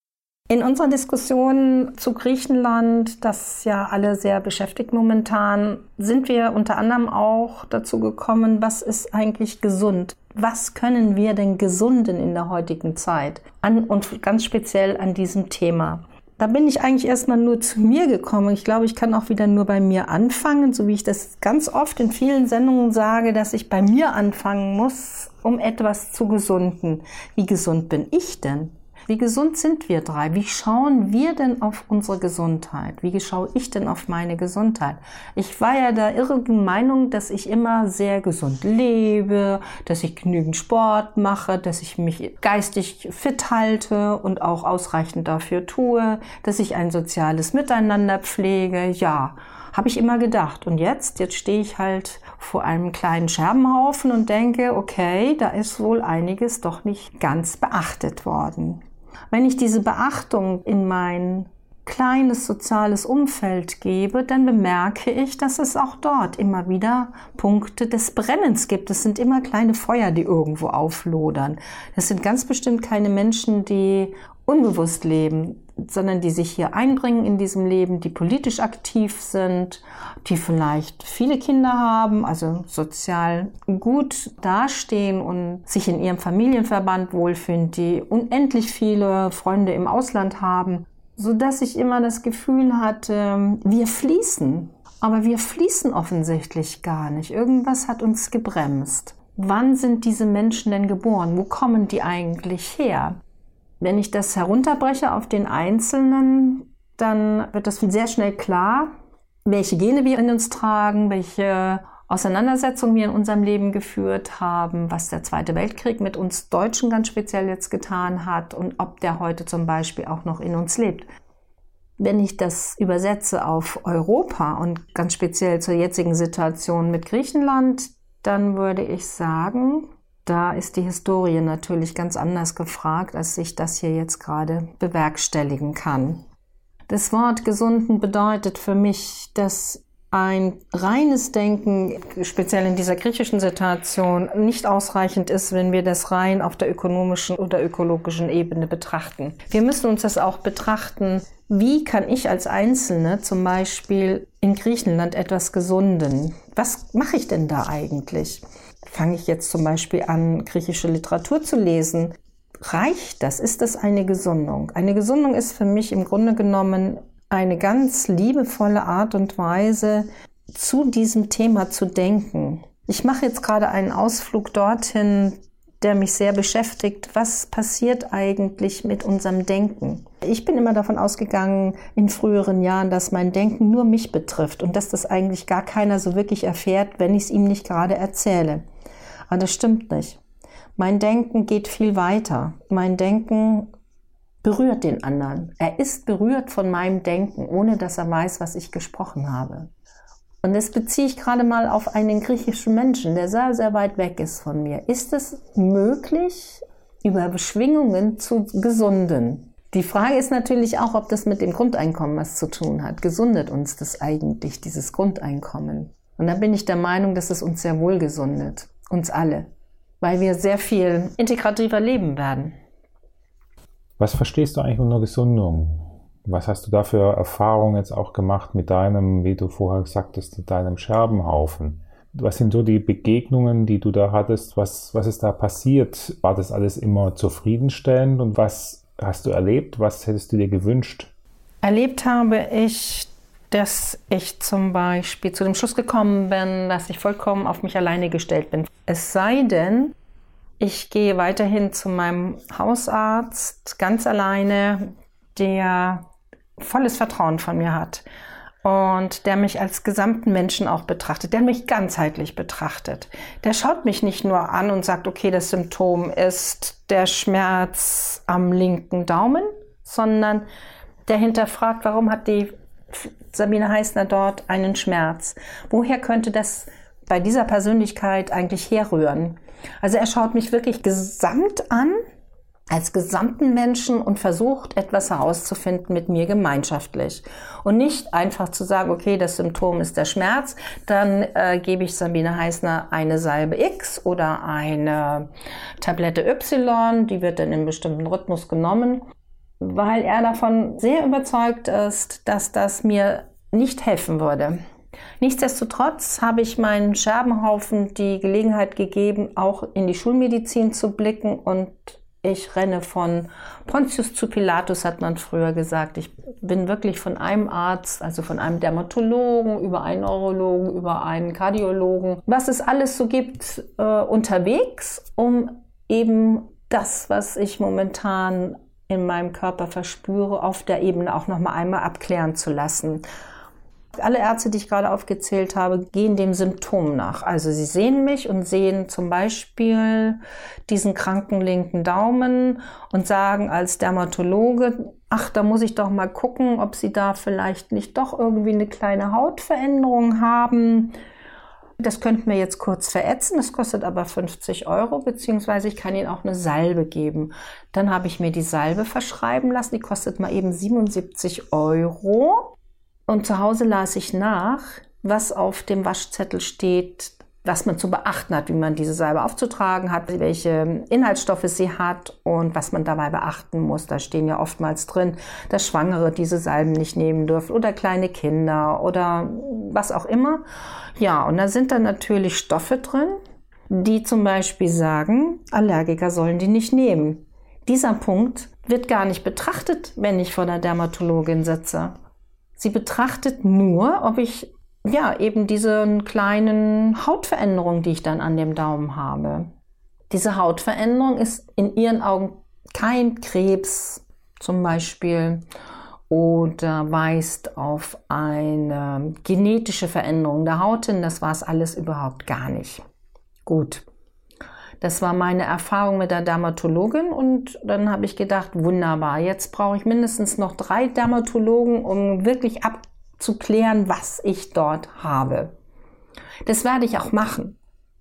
In unserer Diskussion zu Griechenland, das ja alle sehr beschäftigt momentan, sind wir unter anderem auch dazu gekommen, was ist eigentlich gesund? Was können wir denn gesunden in der heutigen Zeit? Und ganz speziell an diesem Thema. Da bin ich eigentlich erstmal nur zu mir gekommen. Ich glaube, ich kann auch wieder nur bei mir anfangen, so wie ich das ganz oft in vielen Sendungen sage, dass ich bei mir anfangen muss, um etwas zu gesunden. Wie gesund bin ich denn? Wie gesund sind wir drei? Wie schauen wir denn auf unsere Gesundheit? Wie schaue ich denn auf meine Gesundheit? Ich war ja der irrigen Meinung, dass ich immer sehr gesund lebe, dass ich genügend Sport mache, dass ich mich geistig fit halte und auch ausreichend dafür tue, dass ich ein soziales Miteinander pflege. Ja, habe ich immer gedacht. Und jetzt stehe ich halt vor einem kleinen Scherbenhaufen und denke, okay, da ist wohl einiges doch nicht ganz beachtet worden. Wenn ich diese Beachtung in mein kleines soziales Umfeld gebe, dann bemerke ich, dass es auch dort immer wieder Punkte des Brennens gibt. Es sind immer kleine Feuer, die irgendwo auflodern. Das sind ganz bestimmt keine Menschen, die unbewusst leben, sondern die sich hier einbringen in diesem Leben, die politisch aktiv sind, die vielleicht viele Kinder haben, also sozial gut dastehen und sich in ihrem Familienverband wohlfühlen, die unendlich viele Freunde im Ausland haben, sodass ich immer das Gefühl hatte, wir fließen. Aber wir fließen offensichtlich gar nicht. Irgendwas hat uns gebremst. Wann sind diese Menschen denn geboren? Wo kommen die eigentlich her? Wenn ich das herunterbreche auf den Einzelnen, dann wird das sehr schnell klar, welche Gene wir in uns tragen, welche Auseinandersetzungen wir in unserem Leben geführt haben, was der Zweite Weltkrieg mit uns Deutschen ganz speziell jetzt getan hat und ob der heute zum Beispiel auch noch in uns lebt. Wenn ich das übersetze auf Europa und ganz speziell zur jetzigen Situation mit Griechenland, dann würde ich sagen, da ist die Historie natürlich ganz anders gefragt, als ich das hier jetzt gerade bewerkstelligen kann. Das Wort gesunden bedeutet für mich, dass ein reines Denken, speziell in dieser griechischen Situation, nicht ausreichend ist, wenn wir das rein auf der ökonomischen oder ökologischen Ebene betrachten. Wir müssen uns das auch betrachten, wie kann ich als Einzelne zum Beispiel in Griechenland etwas gesunden? Was mache ich denn da eigentlich? Fange ich jetzt zum Beispiel an, griechische Literatur zu lesen? Reicht das? Ist das eine Gesundung? Eine Gesundung ist für mich im Grunde genommen eine ganz liebevolle Art und Weise, zu diesem Thema zu denken. Ich mache jetzt gerade einen Ausflug dorthin, der mich sehr beschäftigt. Was passiert eigentlich mit unserem Denken? Ich bin immer davon ausgegangen, in früheren Jahren, dass mein Denken nur mich betrifft und dass das eigentlich gar keiner so wirklich erfährt, wenn ich es ihm nicht gerade erzähle. Aber das stimmt nicht. Mein Denken geht viel weiter. Mein Denken berührt den anderen. Er ist berührt von meinem Denken, ohne dass er weiß, was ich gesprochen habe. Und das beziehe ich gerade mal auf einen griechischen Menschen, der sehr, sehr weit weg ist von mir. Ist es möglich, über Beschwingungen zu gesunden? Die Frage ist natürlich auch, ob das mit dem Grundeinkommen was zu tun hat. Gesundet uns das eigentlich, dieses Grundeinkommen? Und da bin ich der Meinung, dass es uns sehr wohl gesundet. Uns alle. Weil wir sehr viel integrativer leben werden. Was verstehst du eigentlich unter Gesundung? Was hast du da für Erfahrungen jetzt auch gemacht mit deinem, wie du vorher sagtest, mit deinem Scherbenhaufen? Was sind so die Begegnungen, die du da hattest? Was ist da passiert? War das alles immer zufriedenstellend? Und was hast du erlebt? Was hättest du dir gewünscht? Erlebt habe ich, dass ich zum Beispiel zu dem Schluss gekommen bin, dass ich vollkommen auf mich alleine gestellt bin. Es sei denn, ich gehe weiterhin zu meinem Hausarzt, ganz alleine, der volles Vertrauen von mir hat und der mich als gesamten Menschen auch betrachtet, der mich ganzheitlich betrachtet. Der schaut mich nicht nur an und sagt, okay, das Symptom ist der Schmerz am linken Daumen, sondern der hinterfragt, warum hat die Sabine Heißner dort einen Schmerz? Woher könnte das bei dieser Persönlichkeit eigentlich herrühren? Also er schaut mich wirklich gesamt an, als gesamten Menschen und versucht, etwas herauszufinden mit mir gemeinschaftlich. Und nicht einfach zu sagen, okay, das Symptom ist der Schmerz, dann gebe ich Sabine Heißner eine Salbe X oder eine Tablette Y, die wird dann im bestimmten Rhythmus genommen. weil er davon sehr überzeugt ist, dass das mir nicht helfen würde. Nichtsdestotrotz habe ich meinen Scherbenhaufen die Gelegenheit gegeben, auch in die Schulmedizin zu blicken, und ich renne von Pontius zu Pilatus, hat man früher gesagt. Ich bin wirklich von einem Arzt, also von einem Dermatologen, über einen Neurologen, über einen Kardiologen, was es alles so gibt, unterwegs, um eben das, was ich momentan in meinem Körper verspüre, auf der Ebene auch noch mal einmal abklären zu lassen. Alle Ärzte, die ich gerade aufgezählt habe, gehen dem Symptom nach. Also sie sehen mich und sehen zum Beispiel diesen kranken linken Daumen und sagen als Dermatologe, ach, da muss ich doch mal gucken, ob Sie da vielleicht nicht doch irgendwie eine kleine Hautveränderung haben. Das könnten wir jetzt kurz verätzen, das kostet aber 50 €, beziehungsweise ich kann Ihnen auch eine Salbe geben. Dann habe ich mir die Salbe verschreiben lassen, die kostet mal eben 77 €. Und zu Hause las ich nach, was auf dem Waschzettel steht, was man zu beachten hat, wie man diese Salbe aufzutragen hat, welche Inhaltsstoffe sie hat und was man dabei beachten muss. Da stehen ja oftmals drin, dass Schwangere diese Salben nicht nehmen dürfen oder kleine Kinder oder was auch immer. Ja, und da sind dann natürlich Stoffe drin, die zum Beispiel sagen, Allergiker sollen die nicht nehmen. Dieser Punkt wird gar nicht betrachtet, wenn ich vor der Dermatologin sitze. Sie betrachtet nur, ob ich eben diese kleinen Hautveränderungen, die ich dann an dem Daumen habe. Diese Hautveränderung ist in ihren Augen kein Krebs zum Beispiel oder weist auf eine genetische Veränderung der Haut hin. Das war es alles überhaupt gar nicht. Gut. Das war meine Erfahrung mit der Dermatologin und dann habe ich gedacht, wunderbar, jetzt brauche ich mindestens noch 3 Dermatologen, um wirklich abzuklären, was ich dort habe. Das werde ich auch machen.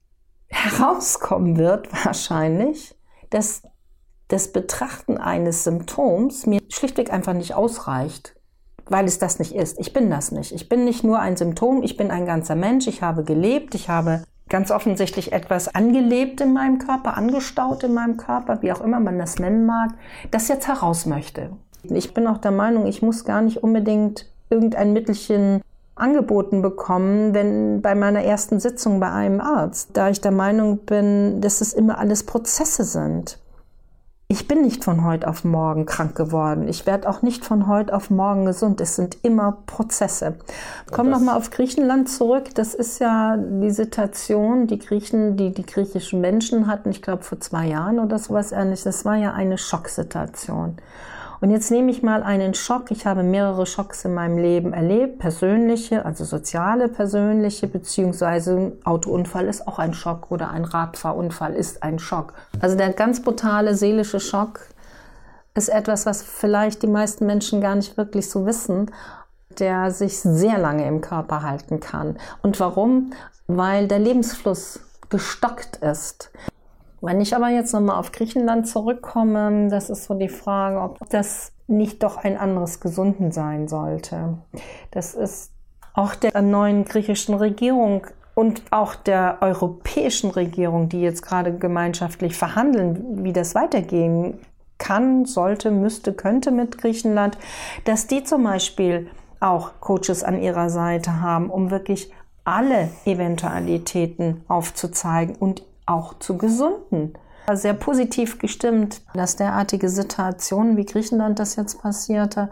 Herauskommen wird wahrscheinlich, dass das Betrachten eines Symptoms mir schlichtweg einfach nicht ausreicht, weil es das nicht ist. Ich bin das nicht. Ich bin nicht nur ein Symptom, ich bin ein ganzer Mensch, ich habe gelebt, ich habe ganz offensichtlich etwas angelebt in meinem Körper, angestaut in meinem Körper, wie auch immer man das nennen mag, das jetzt heraus möchte. Ich bin auch der Meinung, ich muss gar nicht unbedingt irgendein Mittelchen angeboten bekommen, wenn bei meiner ersten Sitzung bei einem Arzt, da ich der Meinung bin, dass es immer alles Prozesse sind. Ich bin nicht von heute auf morgen krank geworden. Ich werde auch nicht von heute auf morgen gesund. Es sind immer Prozesse. Komm noch mal auf Griechenland zurück. Das ist ja die Situation, die griechischen Menschen hatten, ich glaube vor 2 Jahren oder sowas ähnliches. Das war ja eine Schocksituation. Und jetzt nehme ich mal einen Schock. Ich habe mehrere Schocks in meinem Leben erlebt, persönliche, also soziale, persönliche, beziehungsweise ein Autounfall ist auch ein Schock oder ein Radfahrunfall ist ein Schock. Also der ganz brutale seelische Schock ist etwas, was vielleicht die meisten Menschen gar nicht wirklich so wissen, der sich sehr lange im Körper halten kann. Und warum? Weil der Lebensfluss gestockt ist. Wenn ich aber jetzt nochmal auf Griechenland zurückkomme, das ist so die Frage, ob das nicht doch ein anderes Gesunden sein sollte. Das ist auch der neuen griechischen Regierung und auch der europäischen Regierung, die jetzt gerade gemeinschaftlich verhandeln, wie das weitergehen kann, sollte, müsste, könnte mit Griechenland, dass die zum Beispiel auch Coaches an ihrer Seite haben, um wirklich alle Eventualitäten aufzuzeigen und auch zu gesunden. Sehr positiv gestimmt, dass derartige Situationen, wie Griechenland das jetzt passierte,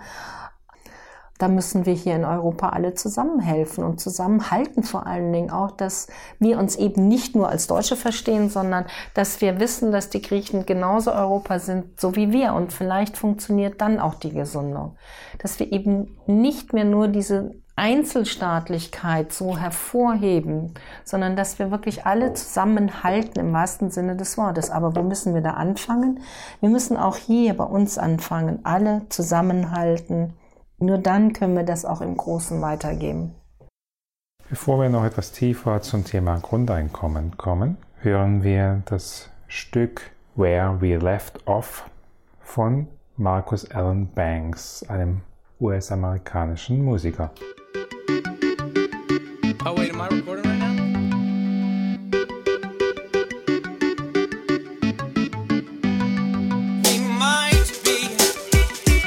da müssen wir hier in Europa alle zusammenhelfen und zusammenhalten, vor allen Dingen auch, dass wir uns eben nicht nur als Deutsche verstehen, sondern dass wir wissen, dass die Griechen genauso Europa sind, so wie wir, und vielleicht funktioniert dann auch die Gesundung. Dass wir eben nicht mehr nur diese Einzelstaatlichkeit so hervorheben, sondern dass wir wirklich alle zusammenhalten im wahrsten Sinne des Wortes. Aber wo müssen wir da anfangen? Wir müssen auch hier bei uns anfangen, alle zusammenhalten. Nur dann können wir das auch im Großen weitergeben. Bevor wir noch etwas tiefer zum Thema Grundeinkommen kommen, hören wir das Stück Where We Left Off von Marcus Allen Banks, einem US-amerikanischen Musiker. Oh wait, am I recording right now? We might be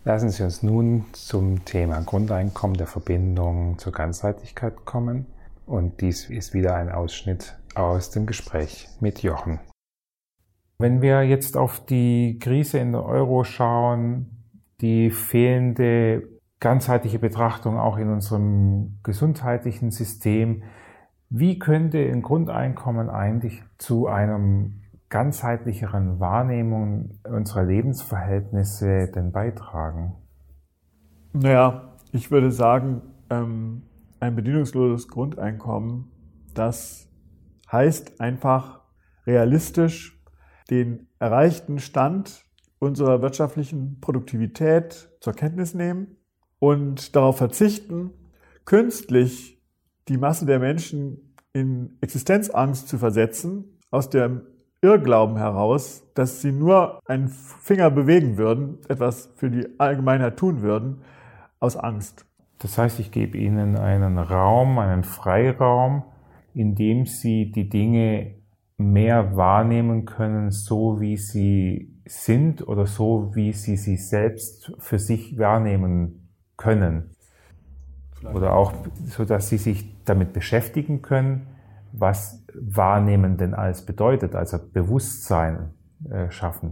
Lassen Sie uns nun zum Thema Grundeinkommen der Verbindung zur Ganzheitlichkeit kommen. Und dies ist wieder ein Ausschnitt aus dem Gespräch mit Jochen. Wenn wir jetzt auf die Krise in der Euro schauen, die fehlende ganzheitliche Betrachtung auch in unserem gesundheitlichen System, wie könnte ein Grundeinkommen eigentlich zu einem ganzheitlicheren Wahrnehmung unserer Lebensverhältnisse denn beitragen? Naja, ich würde sagen, ein bedingungsloses Grundeinkommen, das heißt einfach realistisch den erreichten Stand unserer wirtschaftlichen Produktivität zur Kenntnis nehmen und darauf verzichten, künstlich die Masse der Menschen in Existenzangst zu versetzen, aus dem Irrglauben heraus, dass sie nur einen Finger bewegen würden, etwas für die Allgemeinheit tun würden, aus Angst. Das heißt, ich gebe Ihnen einen Raum, einen Freiraum, in dem Sie die Dinge mehr wahrnehmen können, so wie sie sind oder so wie Sie sie selbst für sich wahrnehmen können. Oder auch so, dass Sie sich damit beschäftigen können, was Wahrnehmen denn alles bedeutet, also Bewusstsein schaffen.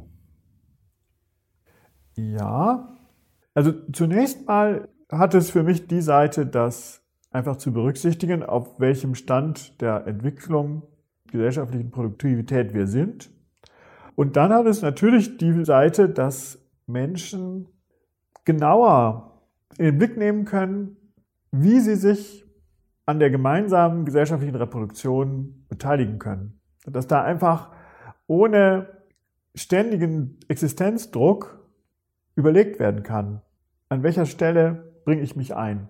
Ja, also zunächst mal hat es für mich die Seite, das einfach zu berücksichtigen, auf welchem Stand der Entwicklung gesellschaftlichen Produktivität wir sind. Und dann hat es natürlich die Seite, dass Menschen genauer in den Blick nehmen können, wie sie sich an der gemeinsamen gesellschaftlichen Reproduktion beteiligen können. Dass da einfach ohne ständigen Existenzdruck überlegt werden kann, an welcher Stelle bringe ich mich ein.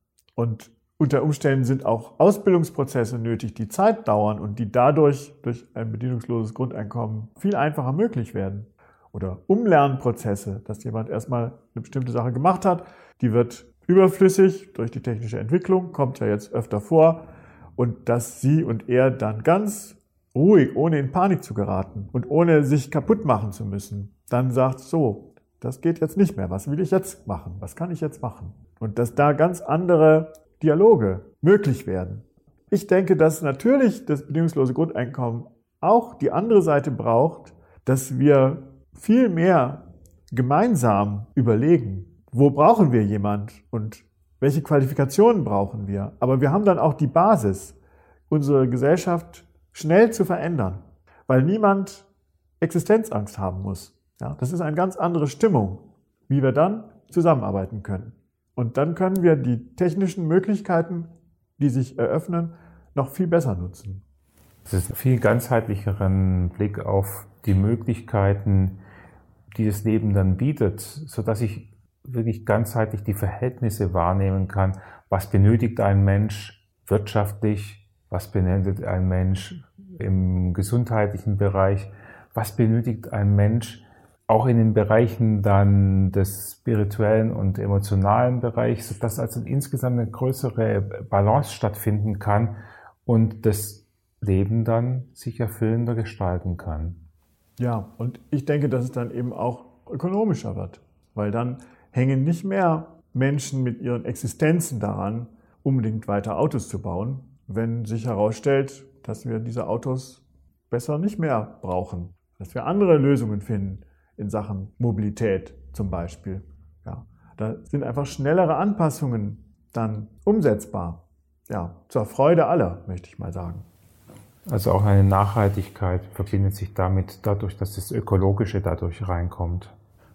Und unter Umständen sind auch Ausbildungsprozesse nötig, die Zeit dauern und die dadurch durch ein bedingungsloses Grundeinkommen viel einfacher möglich werden. Oder Umlernprozesse, dass jemand erstmal eine bestimmte Sache gemacht hat, die wird überflüssig durch die technische Entwicklung, kommt ja jetzt öfter vor, und dass sie und er dann ganz ruhig, ohne in Panik zu geraten und ohne sich kaputt machen zu müssen, dann sagt, so, das geht jetzt nicht mehr, was will ich jetzt machen, was kann ich jetzt machen? Und dass da ganz andere Dialoge möglich werden. Ich denke, dass natürlich das bedingungslose Grundeinkommen auch die andere Seite braucht, dass wir viel mehr gemeinsam überlegen, wo brauchen wir jemand und welche Qualifikationen brauchen wir. Aber wir haben dann auch die Basis, unsere Gesellschaft schnell zu verändern, weil niemand Existenzangst haben muss. Ja, das ist eine ganz andere Stimmung, wie wir dann zusammenarbeiten können. Und dann können wir die technischen Möglichkeiten, die sich eröffnen, noch viel besser nutzen. Es ist ein viel ganzheitlicheren Blick auf die Möglichkeiten, die das Leben dann bietet, sodass ich wirklich ganzheitlich die Verhältnisse wahrnehmen kann. Was benötigt ein Mensch wirtschaftlich? Was benötigt ein Mensch im gesundheitlichen Bereich? Was benötigt ein Mensch auch in den Bereichen dann des spirituellen und emotionalen Bereichs, sodass also insgesamt eine größere Balance stattfinden kann und das Leben dann sich erfüllender gestalten kann. Ja, und ich denke, dass es dann eben auch ökonomischer wird, weil dann hängen nicht mehr Menschen mit ihren Existenzen daran, unbedingt weiter Autos zu bauen, wenn sich herausstellt, dass wir diese Autos besser nicht mehr brauchen, dass wir andere Lösungen finden in Sachen Mobilität zum Beispiel. Ja, da sind einfach schnellere Anpassungen dann umsetzbar. Ja, zur Freude aller, möchte ich mal sagen. Also auch eine Nachhaltigkeit verbindet sich damit, dadurch, dass das Ökologische dadurch reinkommt.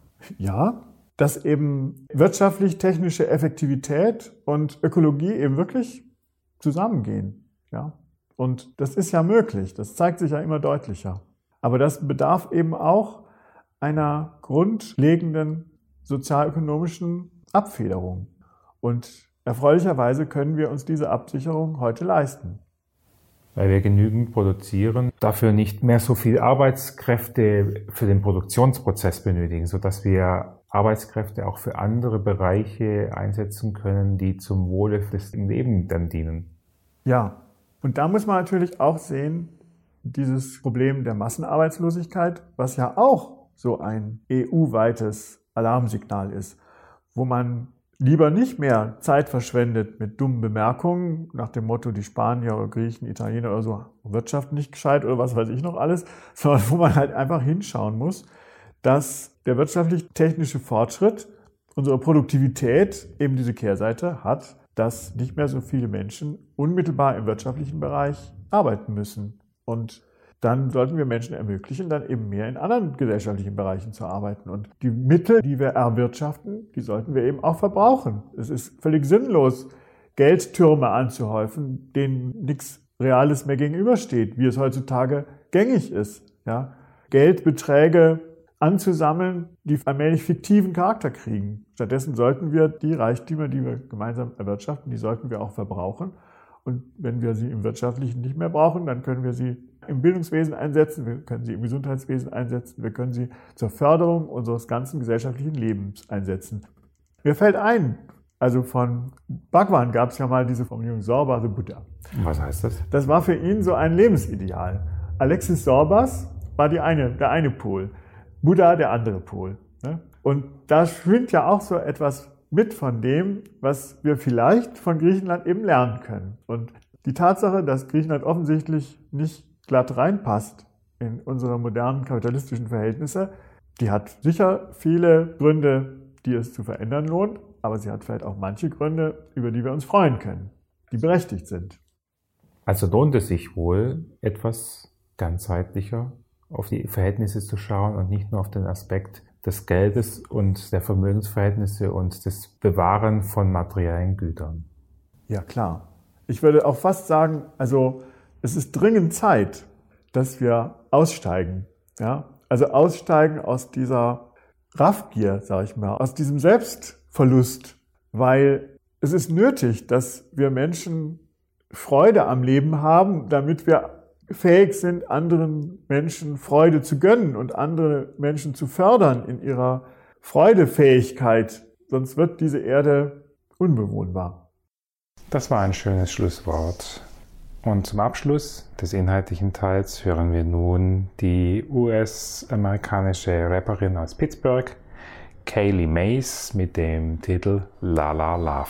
Ja, dass eben wirtschaftlich-technische Effektivität und Ökologie eben wirklich zusammengehen. Ja, und das ist ja möglich, das zeigt sich ja immer deutlicher. Aber das bedarf eben auch einer grundlegenden sozialökonomischen Abfederung. Und erfreulicherweise können wir uns diese Absicherung heute leisten. Weil wir genügend produzieren, dafür nicht mehr so viel Arbeitskräfte für den Produktionsprozess benötigen, sodass wir Arbeitskräfte auch für andere Bereiche einsetzen können, die zum Wohle des Lebens dann dienen. Ja, und da muss man natürlich auch sehen, dieses Problem der Massenarbeitslosigkeit, was ja auch so ein EU-weites Alarmsignal ist. wo man lieber nicht mehr Zeit verschwendet mit dummen Bemerkungen nach dem Motto, die Spanier oder Griechen, Italiener oder so wirtschaften nicht gescheit oder was weiß ich noch alles, sondern wo man halt einfach hinschauen muss, dass der wirtschaftlich-technische Fortschritt unsere Produktivität eben diese Kehrseite hat, dass nicht mehr so viele Menschen unmittelbar im wirtschaftlichen Bereich arbeiten müssen. Und dann sollten wir Menschen ermöglichen, dann eben mehr in anderen gesellschaftlichen Bereichen zu arbeiten. Und die Mittel, die wir erwirtschaften, die sollten wir eben auch verbrauchen. Es ist völlig sinnlos, Geldtürme anzuhäufen, denen nichts Reales mehr gegenübersteht, wie es heutzutage gängig ist. Ja? Geldbeträge anzusammeln, die allmählich fiktiven Charakter kriegen. Stattdessen sollten wir die Reichtümer, die wir gemeinsam erwirtschaften, die sollten wir auch verbrauchen. Und wenn wir sie im Wirtschaftlichen nicht mehr brauchen, dann können wir sie im Bildungswesen einsetzen, wir können sie im Gesundheitswesen einsetzen, wir können sie zur Förderung unseres ganzen gesellschaftlichen Lebens einsetzen. Mir fällt ein, also von Bhagwan gab es ja mal diese Formulierung Sorba the Buddha. Was heißt das? Das war für ihn so ein Lebensideal. Alexis Sorbas war der eine Pol, Buddha der andere Pol. Und da schwingt ja auch so etwas mit von dem, was wir vielleicht von Griechenland eben lernen können. Und die Tatsache, dass Griechenland offensichtlich nicht glatt reinpasst in unsere modernen kapitalistischen Verhältnisse, die hat sicher viele Gründe, die es zu verändern lohnt, aber sie hat vielleicht auch manche Gründe, über die wir uns freuen können, die berechtigt sind. Also lohnt es sich wohl, etwas ganzheitlicher auf die Verhältnisse zu schauen und nicht nur auf den Aspekt des Geldes und der Vermögensverhältnisse und des Bewahren von materiellen Gütern. Ja, klar. Ich würde auch fast sagen, also es ist dringend Zeit, dass wir aussteigen. Ja? Also aussteigen aus dieser Raffgier, sage ich mal, aus diesem Selbstverlust, weil es ist nötig, dass wir Menschen Freude am Leben haben, damit wir fähig sind, anderen Menschen Freude zu gönnen und andere Menschen zu fördern in ihrer Freudefähigkeit. Sonst wird diese Erde unbewohnbar. Das war ein schönes Schlusswort. Und zum Abschluss des inhaltlichen Teils hören wir nun die US-amerikanische Rapperin aus Pittsburgh, Kaylee Mays, mit dem Titel La La Love.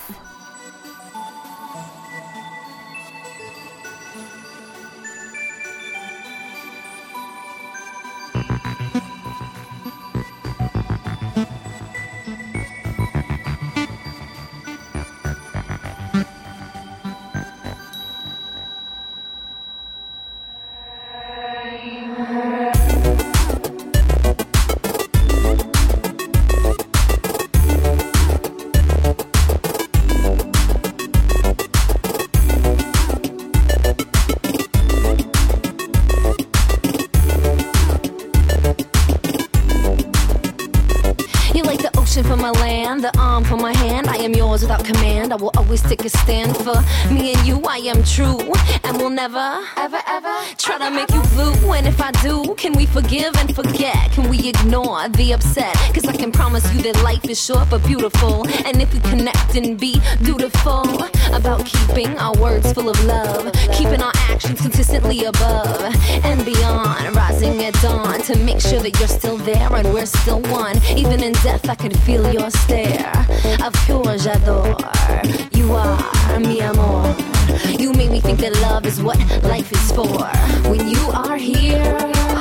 For my land, the arm for my hand, I am yours without command. I will always take a stand for me and you. I am true and will never, ever, ever try to make you blue. And if I do, can we forgive and forget? Can we ignore the upset? Cause I can promise you that life is short but beautiful. And if we connect and be dutiful about keeping our words full of love, keeping our actions consistently above and beyond, rising at dawn to make sure that you're still there and we're still one. Even in death I can feel your stare of pure j'adore. You are mi amor. You make me think that love is what life is for. When you are here,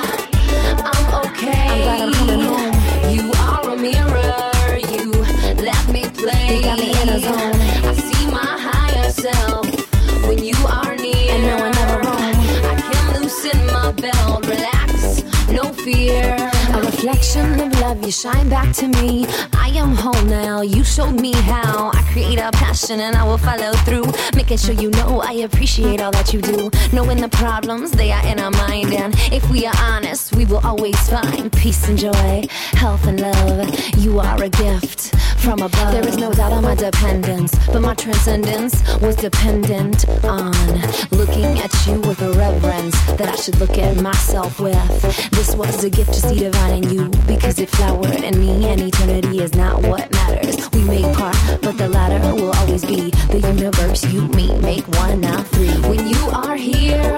I'm okay. I'm glad I'm coming home. You are a mirror. You let me play. You got me in a zone. I see my higher self when you are near. And now I never roam. I can loosen my belt, relax, no fear. A reflection of love, you shine back to me. I am whole now, you showed me how. I create a passion and I will follow through, making sure you know I appreciate all that you do. Knowing the problems, they are in our mind. And if we are honest, we will always find peace and joy, health and love. You are a gift from above. There is no doubt on my dependence, but my transcendence was dependent on looking at you with a reverence that I should look at myself with. This was a gift to see divine in you, because it flowered in me, and eternity is not what matters. We make part, but the latter will always be the universe. You, me, make one, not three. When you are here,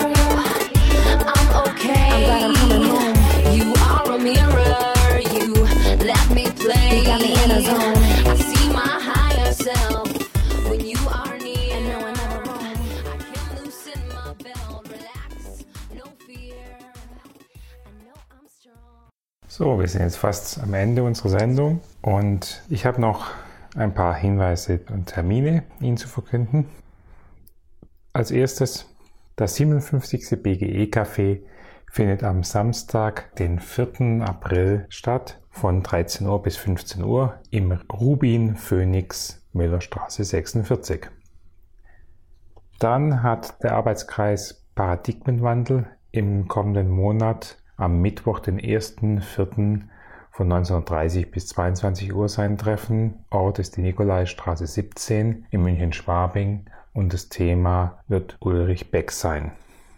I'm okay. I'm glad I'm coming home. You are a mirror. You let me play. You got me in a zone. I see my So, wir sind jetzt fast am Ende unserer Sendung und ich habe noch ein paar Hinweise und Termine Ihnen zu verkünden. Als erstes, das 57. BGE-Café findet am Samstag, den 4. April statt, von 13 Uhr bis 15 Uhr im Rubin Phoenix Müllerstraße 46. Dann hat der Arbeitskreis Paradigmenwandel im kommenden Monat am Mittwoch, den 1.4. von 19:30 bis 22 Uhr sein Treffen. Ort ist die Nikolaistraße 17 in München-Schwabing und das Thema wird Ulrich Beck sein.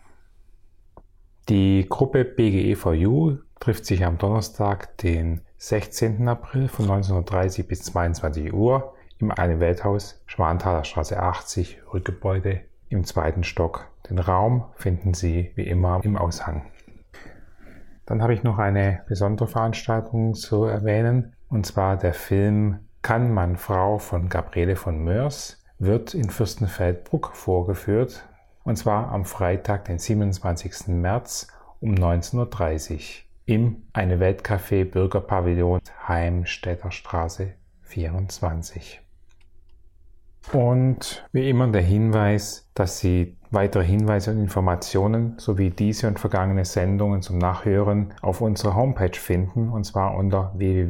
Die Gruppe BGE4U trifft sich am Donnerstag, den 16. April von 19:30 bis 22 Uhr im Eine Welthaus, Schwanthaler Straße 80, Rückgebäude im 2. Stock. Den Raum finden Sie wie immer im Aushang. Dann habe ich noch eine besondere Veranstaltung zu erwähnen, und zwar der Film Kann man Frau von Gabriele von Moers wird in Fürstenfeldbruck vorgeführt, und zwar am Freitag, den 27. März um 19:30 Uhr im Eine Weltcafé Bürgerpavillon Heimstädter Straße 24. Und wie immer der Hinweis, dass Sie weitere Hinweise und Informationen sowie diese und vergangene Sendungen zum Nachhören auf unserer Homepage finden, und zwar unter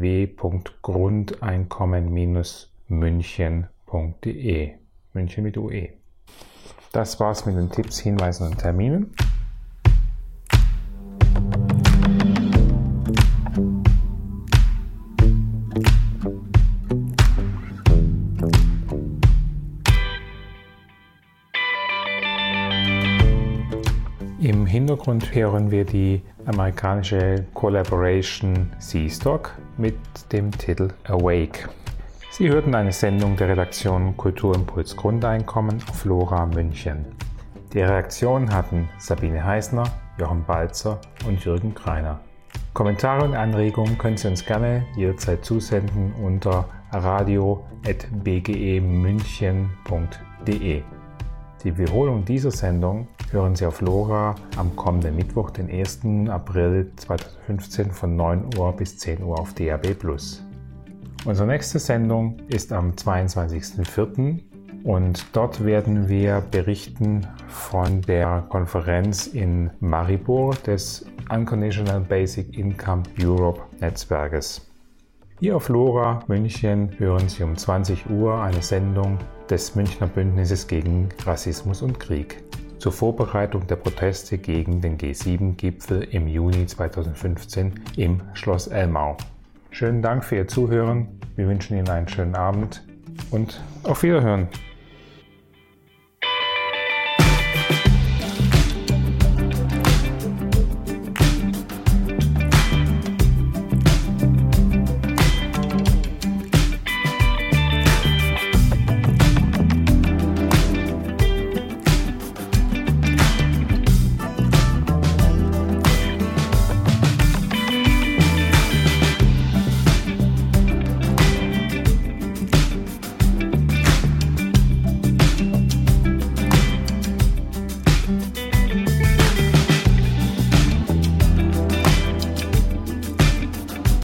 www.grundeinkommen-münchen.de. München mit UE. Das war's mit den Tipps, Hinweisen und Terminen. Im Hintergrund hören wir die amerikanische Collaboration C-Stock mit dem Titel Awake. Sie hörten eine Sendung der Redaktion Kulturimpuls Grundeinkommen auf LoRa München. Die Redaktion hatten Sabine Heißner, Jochen Balzer und Jürgen Greiner. Kommentare und Anregungen können Sie uns gerne jederzeit zusenden unter radio@bgemünchen.de. Die Wiederholung dieser Sendung hören Sie auf LoRa am kommenden Mittwoch, den 1. April 2015 von 9 Uhr bis 10 Uhr auf DAB+. Unsere nächste Sendung ist am 22.04. und dort werden wir berichten von der Konferenz in Maribor des Unconditional Basic Income Europe Netzwerkes. Hier auf LoRa München hören Sie um 20 Uhr eine Sendung des Münchner Bündnisses gegen Rassismus und Krieg zur Vorbereitung der Proteste gegen den G7-Gipfel im Juni 2015 im Schloss Elmau. Schönen Dank für Ihr Zuhören, wir wünschen Ihnen einen schönen Abend und auf Wiederhören.